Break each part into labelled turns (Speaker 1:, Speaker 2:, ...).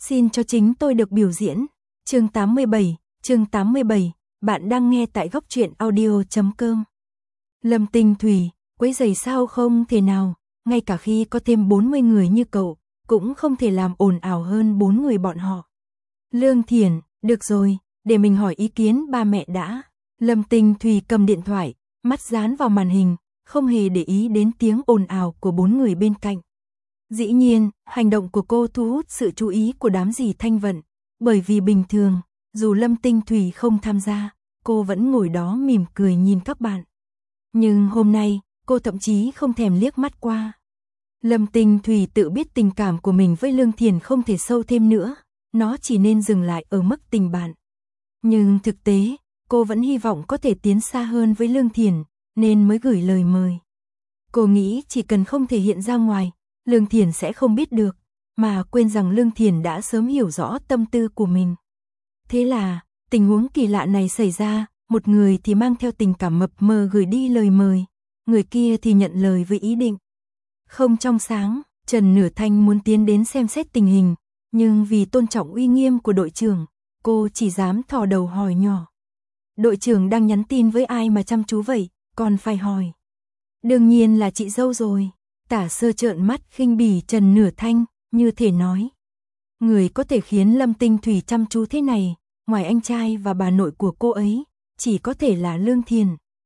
Speaker 1: Xin cho chính tôi được biểu diễn. Chương 87, bạn đang nghe tại góc truyện audio.com. Lâm Tinh Thủy, quấy rầy sao không thể nào, ngay cả khi có thêm 40 người như cậu, cũng không thể làm ồn ào hơn 4 người bọn họ. Lương Thiển, được rồi, để mình hỏi ý kiến ba mẹ đã. Lâm Tinh Thủy cầm điện thoại, mắt dán vào màn hình, không hề để ý đến tiếng ồn ào của 4 người bên cạnh. Dĩ nhiên, hành động của cô thu hút sự chú ý của đám dì Thanh Vận, bởi vì bình thường, dù Lâm Tinh Thủy không tham gia, cô vẫn ngồi đó mỉm cười nhìn các bạn. Nhưng hôm nay, cô thậm chí không thèm liếc mắt qua. Lâm Tinh Thủy tự biết tình cảm của mình với Lương Thiển không thể sâu thêm nữa, nó chỉ nên dừng lại ở mức tình bạn. Nhưng thực tế, cô vẫn hy vọng có thể tiến xa hơn với Lương Thiển, nên mới gửi lời mời. Cô nghĩ chỉ cần không thể hiện ra ngoài, Lương Thiển sẽ không biết được, mà quên rằng Lương Thiển đã sớm hiểu rõ tâm tư của mình. Thế là, tình huống kỳ lạ này xảy ra, một người thì mang theo tình cảm mập mờ gửi đi lời mời, người kia thì nhận lời với ý định. Không trong sáng, Trần Nửa Thanh muốn tiến đến xem xét tình hình, nhưng vì tôn trọng uy nghiêm của đội trưởng, cô chỉ dám thò đầu hỏi nhỏ. Đội trưởng đang nhắn tin với ai mà chăm chú vậy, còn phải hỏi. Đương nhiên là chị dâu rồi. Tả Sơ trợn mắt khinh bỉ Trần Nửa Thanh, như thể nói. Người có thể khiến Lâm Tinh Thủy chăm chú thế này, ngoài anh trai và bà nội của cô ấy, chỉ có thể là Lương Thiển.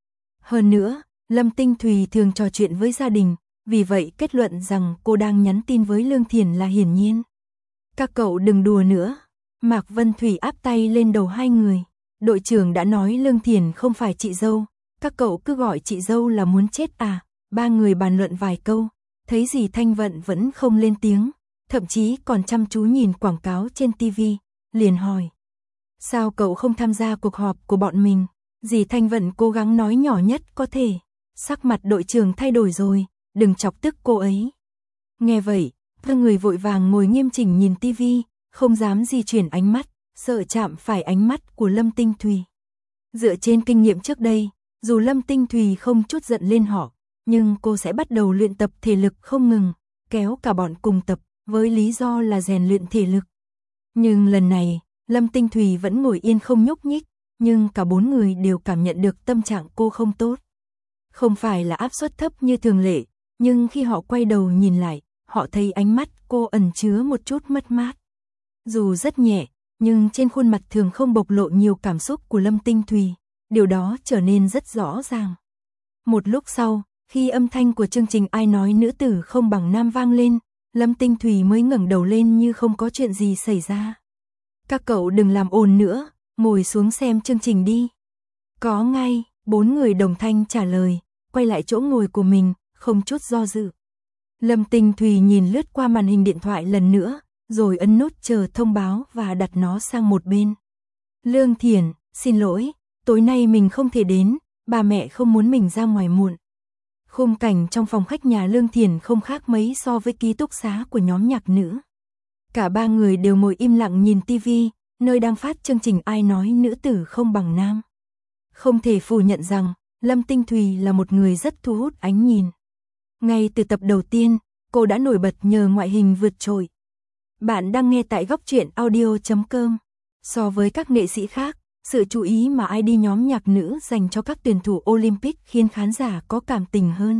Speaker 1: Hơn nữa, Lâm Tinh Thủy thường trò chuyện với gia đình, vì vậy kết luận rằng cô đang nhắn tin với Lương Thiển là hiển nhiên. Các cậu đừng đùa nữa. Mạc Vân Thủy áp tay lên đầu hai người. Đội trưởng đã nói Lương Thiển không phải chị dâu, các cậu cứ gọi chị dâu là muốn chết à. Ba người bàn luận vài câu, thấy dì Thanh Vận vẫn không lên tiếng, thậm chí còn chăm chú nhìn quảng cáo trên TV, liền hỏi. Sao cậu không tham gia cuộc họp của bọn mình? Dì Thanh Vận cố gắng nói nhỏ nhất có thể. Sắc mặt đội trưởng thay đổi rồi, đừng chọc tức cô ấy. Nghe vậy, các người vội vàng ngồi nghiêm chỉnh nhìn TV, không dám di chuyển ánh mắt, sợ chạm phải ánh mắt của Lâm Tinh Thủy. Dựa trên kinh nghiệm trước đây, dù Lâm Tinh Thủy không chút giận lên họ, nhưng cô sẽ bắt đầu luyện tập thể lực không ngừng, kéo cả bọn cùng tập, với lý do là rèn luyện thể lực. Nhưng lần này, Lâm Tinh Thủy vẫn ngồi yên không nhúc nhích, nhưng cả bốn người đều cảm nhận được tâm trạng cô không tốt. Không phải là áp suất thấp như thường lệ, nhưng khi họ quay đầu nhìn lại, họ thấy ánh mắt cô ẩn chứa một chút mất mát. Dù rất nhẹ, nhưng trên khuôn mặt thường không bộc lộ nhiều cảm xúc của Lâm Tinh Thủy, điều đó trở nên rất rõ ràng. Một lúc sau, khi âm thanh của chương trình Ai nói nữ tử không bằng nam vang lên, Lâm Tinh Thủy mới ngẩng đầu lên như không có chuyện gì xảy ra. Các cậu đừng làm ồn nữa, ngồi xuống xem chương trình đi. Có ngay, bốn người đồng thanh trả lời, quay lại chỗ ngồi của mình, không chút do dự. Lâm Tinh Thủy nhìn lướt qua màn hình điện thoại lần nữa, rồi ấn nút chờ thông báo và đặt nó sang một bên. Lương Thiển, xin lỗi, tối nay mình không thể đến, bà mẹ không muốn mình ra ngoài muộn. Khung cảnh trong phòng khách nhà Lương Thiển không khác mấy so với ký túc xá của nhóm nhạc nữ. Cả ba người đều ngồi im lặng nhìn TV, nơi đang phát chương trình Ai nói nữ tử không bằng nam. Không thể phủ nhận rằng, Lâm Tinh Thủy là một người rất thu hút ánh nhìn. Ngay từ tập đầu tiên, cô đã nổi bật nhờ ngoại hình vượt trội. Bạn đang nghe tại góc truyện audio.com. So với các nghệ sĩ khác, sự chú ý mà ID nhóm nhạc nữ dành cho các tuyển thủ Olympic khiến khán giả có cảm tình hơn.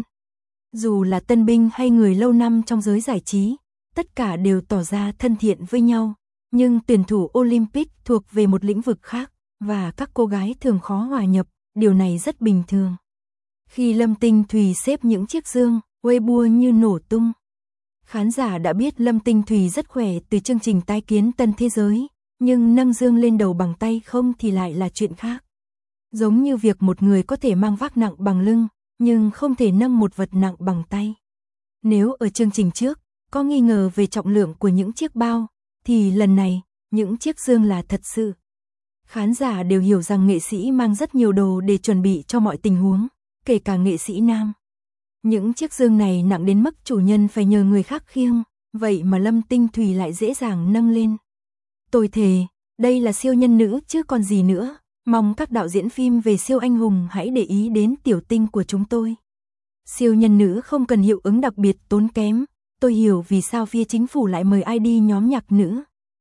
Speaker 1: Dù là tân binh hay người lâu năm trong giới giải trí, tất cả đều tỏ ra thân thiện với nhau, nhưng tuyển thủ Olympic thuộc về một lĩnh vực khác, và các cô gái thường khó hòa nhập, điều này rất bình thường. Khi Lâm Tinh Thủy xếp những chiếc dương, Weibo như nổ tung. Khán giả đã biết Lâm Tinh Thủy rất khỏe từ chương trình Tái kiến Tân Thế Giới, nhưng nâng dương lên đầu bằng tay không thì lại là chuyện khác. Giống như việc một người có thể mang vác nặng bằng lưng, nhưng không thể nâng một vật nặng bằng tay. Nếu ở chương trình trước, có nghi ngờ về trọng lượng của những chiếc bao, thì lần này, những chiếc dương là thật sự. Khán giả đều hiểu rằng nghệ sĩ mang rất nhiều đồ để chuẩn bị cho mọi tình huống, kể cả nghệ sĩ nam. Những chiếc dương này nặng đến mức chủ nhân phải nhờ người khác khiêng, vậy mà Lâm Tinh Thủy lại dễ dàng nâng lên. Tôi thề, đây là siêu nhân nữ chứ còn gì nữa, mong các đạo diễn phim về siêu anh hùng hãy để ý đến tiểu tinh của chúng tôi. Siêu nhân nữ không cần hiệu ứng đặc biệt tốn kém, tôi hiểu vì sao phía chính phủ lại mời ID nhóm nhạc nữ.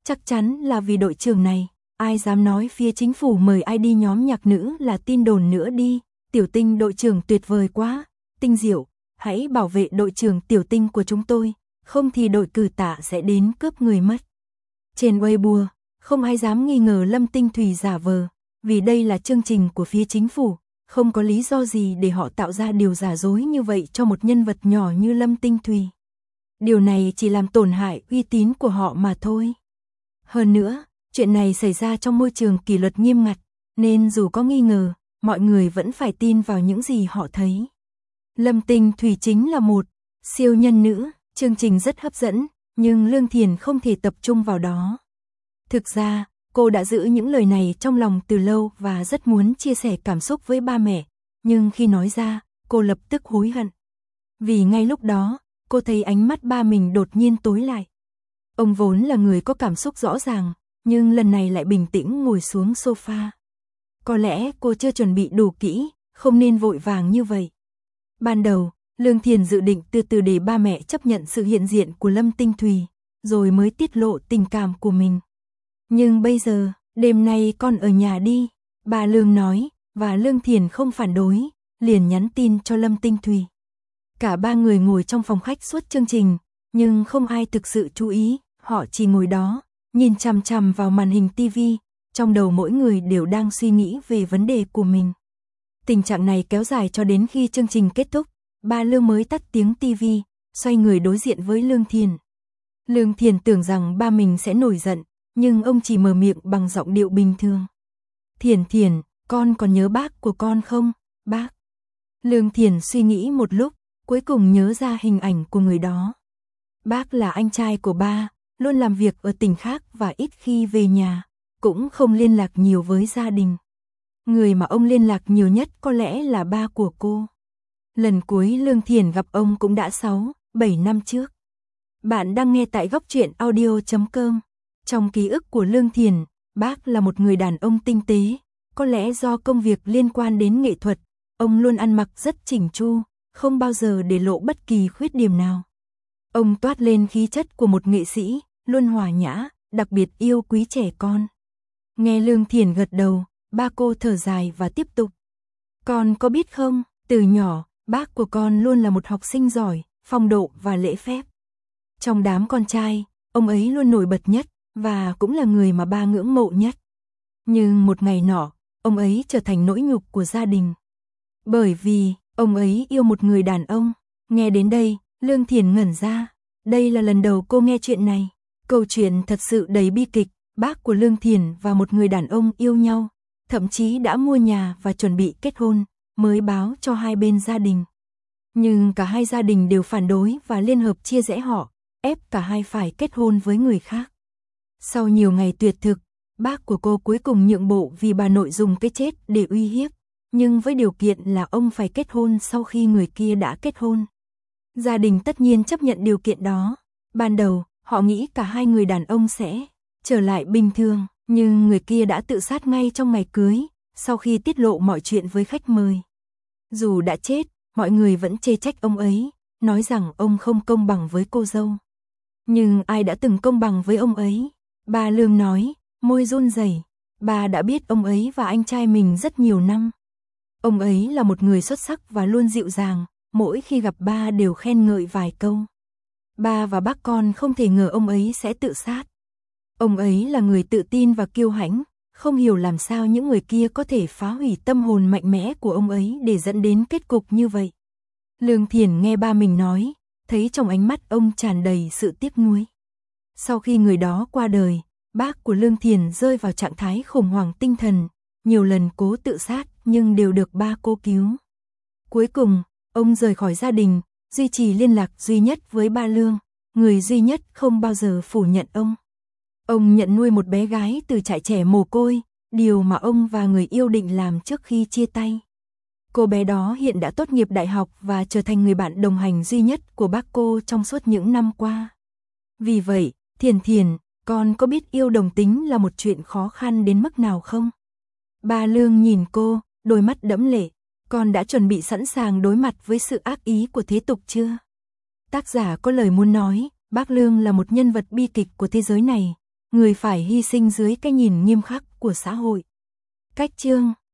Speaker 1: chắc chắn là vì đội trưởng này, ai dám nói phía chính phủ mời ai đi nhóm nhạc nữ là tin đồn nữa đi, Tiểu Tinh đội trưởng tuyệt vời quá, Tinh Diệu, hãy bảo vệ đội trưởng Tiểu Tinh của chúng tôi, không thì đội cử tạ sẽ đến cướp người mất. Trên Weibo, không ai dám nghi ngờ Lâm Tinh Thủy giả vờ, vì đây là chương trình của phía chính phủ, không có lý do gì để họ tạo ra điều giả dối như vậy cho một nhân vật nhỏ như Lâm Tinh Thủy. Điều này chỉ làm tổn hại uy tín của họ mà thôi. Hơn nữa, chuyện này xảy ra trong môi trường kỷ luật nghiêm ngặt, nên dù có nghi ngờ, mọi người vẫn phải tin vào những gì họ thấy. Lâm Tinh Thủy chính là một siêu nhân nữ, chương trình rất hấp dẫn, nhưng Lương Thiền không thể tập trung vào đó. Thực ra, cô đã giữ những lời này trong lòng từ lâu và rất muốn chia sẻ cảm xúc với ba mẹ, nhưng khi nói ra, cô lập tức hối hận. Vì ngay lúc đó, cô thấy ánh mắt ba mình đột nhiên tối lại. Ông vốn là người có cảm xúc rõ ràng, nhưng lần này lại bình tĩnh ngồi xuống sofa. Có lẽ cô chưa chuẩn bị đủ kỹ, không nên vội vàng như vậy. Ban đầu, Lương Thiền dự định từ từ để ba mẹ chấp nhận sự hiện diện của Lâm Tinh Thủy, rồi mới tiết lộ tình cảm của mình. Nhưng bây giờ, đêm nay con ở nhà đi, bà Lương nói, và Lương Thiền không phản đối, liền nhắn tin cho Lâm Tinh Thủy. Cả ba người ngồi trong phòng khách suốt chương trình, nhưng không ai thực sự chú ý, họ chỉ ngồi đó, nhìn chằm chằm vào màn hình tivi, trong đầu mỗi người đều đang suy nghĩ về vấn đề của mình. Tình trạng này kéo dài cho đến khi chương trình kết thúc, ba Lương mới tắt tiếng tivi, xoay người đối diện với Lương Thiền. Lương Thiền tưởng rằng ba mình sẽ nổi giận, nhưng ông chỉ mở miệng bằng giọng điệu bình thường. Thiền Thiền, con còn nhớ bác của con không, bác? Lương Thiền suy nghĩ một lúc, cuối cùng nhớ ra hình ảnh của người đó. Bác là anh trai của ba, luôn làm việc ở tỉnh khác và ít khi về nhà, cũng không liên lạc nhiều với gia đình. Người mà ông liên lạc nhiều nhất có lẽ là ba của cô. Lần cuối Lương Thiền gặp ông cũng đã 6-7 năm trước. Bạn đang nghe tại goctruyện.audio.com. Trong ký ức của Lương Thiền, bác là một người đàn ông tinh tế, có lẽ do công việc liên quan đến nghệ thuật, ông luôn ăn mặc rất chỉnh chu, không bao giờ để lộ bất kỳ khuyết điểm nào. Ông toát lên khí chất của một nghệ sĩ, luôn hòa nhã, đặc biệt yêu quý trẻ con. Nghe Lương Thiền gật đầu, ba cô thở dài và tiếp tục. Con có biết không, từ nhỏ, bác của con luôn là một học sinh giỏi, phong độ và lễ phép. Trong đám con trai, ông ấy luôn nổi bật nhất, và cũng là người mà ba ngưỡng mộ nhất. Nhưng một ngày nọ, ông ấy trở thành nỗi nhục của gia đình. Bởi vì, ông ấy yêu một người đàn ông. Nghe đến đây, Lương Thiền ngẩn ra. Đây là lần đầu cô nghe chuyện này. Câu chuyện thật sự đầy bi kịch. Bác của Lương Thiền và một người đàn ông yêu nhau, thậm chí đã mua nhà và chuẩn bị kết hôn, mới báo cho hai bên gia đình. Nhưng cả hai gia đình đều phản đối và liên hợp chia rẽ họ, ép cả hai phải kết hôn với người khác. Sau nhiều ngày tuyệt thực, bác của cô cuối cùng nhượng bộ vì bà nội dùng cái chết để uy hiếp, nhưng với điều kiện là ông phải kết hôn sau khi người kia đã kết hôn. Gia đình tất nhiên chấp nhận điều kiện đó. Ban đầu, họ nghĩ cả hai người đàn ông sẽ trở lại bình thường, nhưng người kia đã tự sát ngay trong ngày cưới, sau khi tiết lộ mọi chuyện với khách mời. Dù đã chết, mọi người vẫn chê trách ông ấy, nói rằng ông không công bằng với cô dâu. Nhưng ai đã từng công bằng với ông ấy? Bà Lương nói, môi run rẩy. Bà đã biết ông ấy và anh trai mình rất nhiều năm. Ông ấy là một người xuất sắc và luôn dịu dàng, mỗi khi gặp ba đều khen ngợi vài câu. Ba và bác con không thể ngờ ông ấy sẽ tự sát. Ông ấy là người tự tin và kiêu hãnh, không hiểu làm sao những người kia có thể phá hủy tâm hồn mạnh mẽ của ông ấy để dẫn đến kết cục như vậy. Lương Thiền nghe ba mình nói, thấy trong ánh mắt ông tràn đầy sự tiếc nuối. Sau khi người đó qua đời, bác của Lương Thiền rơi vào trạng thái khủng hoảng tinh thần, nhiều lần cố tự sát nhưng đều được ba cô cứu. Cuối cùng, ông rời khỏi gia đình, duy trì liên lạc duy nhất với ba Lương, người duy nhất không bao giờ phủ nhận ông. Ông nhận nuôi một bé gái từ trại trẻ mồ côi, điều mà ông và người yêu định làm trước khi chia tay. Cô bé đó hiện đã tốt nghiệp đại học và trở thành người bạn đồng hành duy nhất của bác cô trong suốt những năm qua. Vì vậy, Thiền Thiền, con có biết yêu đồng tính là một chuyện khó khăn đến mức nào không? Ba Lương nhìn cô, đôi mắt đẫm lệ. Con đã chuẩn bị sẵn sàng đối mặt với sự ác ý của thế tục chưa? Tác giả có lời muốn nói, bác Lương là một nhân vật bi kịch của thế giới này. người phải hy sinh dưới cái nhìn nghiêm khắc của xã hội. Cách chương